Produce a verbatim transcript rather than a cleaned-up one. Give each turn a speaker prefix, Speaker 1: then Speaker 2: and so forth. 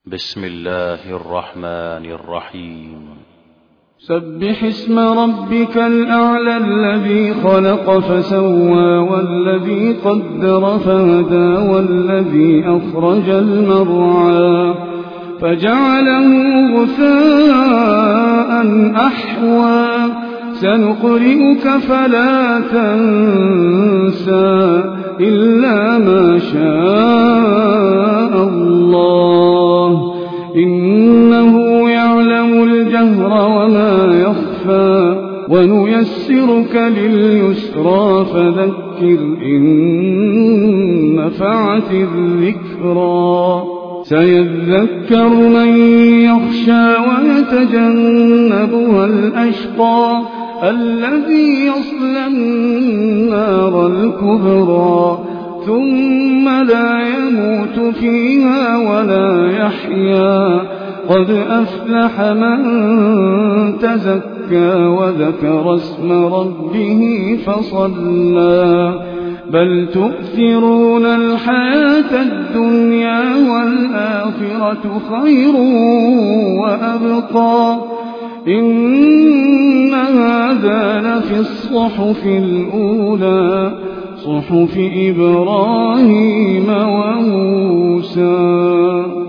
Speaker 1: بسم الله الرحمن الرحيم.
Speaker 2: سبح اسم ربك الأعلى الذي خلق فسوى والذي قدر فهدى والذي أخرج المرعى فجعله غثاء أحوى سنقرئك فلا تنسى إلا ما شاء الله إنه يعلم الجهر وما يخفى ونيسرك لليسرى فذكر إن نفعت الذكرى سيذكر من يخشى ويتجنبها الأشقى الذي يصلى النار الكبرى ثم لا يموت فيها ولا يحيا قد أفلح من تزكى وذكر اسم ربه فصلى بل تؤثرون الحياة الدنيا والآخرة خير وأبقى إن هذا لفي الصحف الأولى صحف إبراهيم وموسى.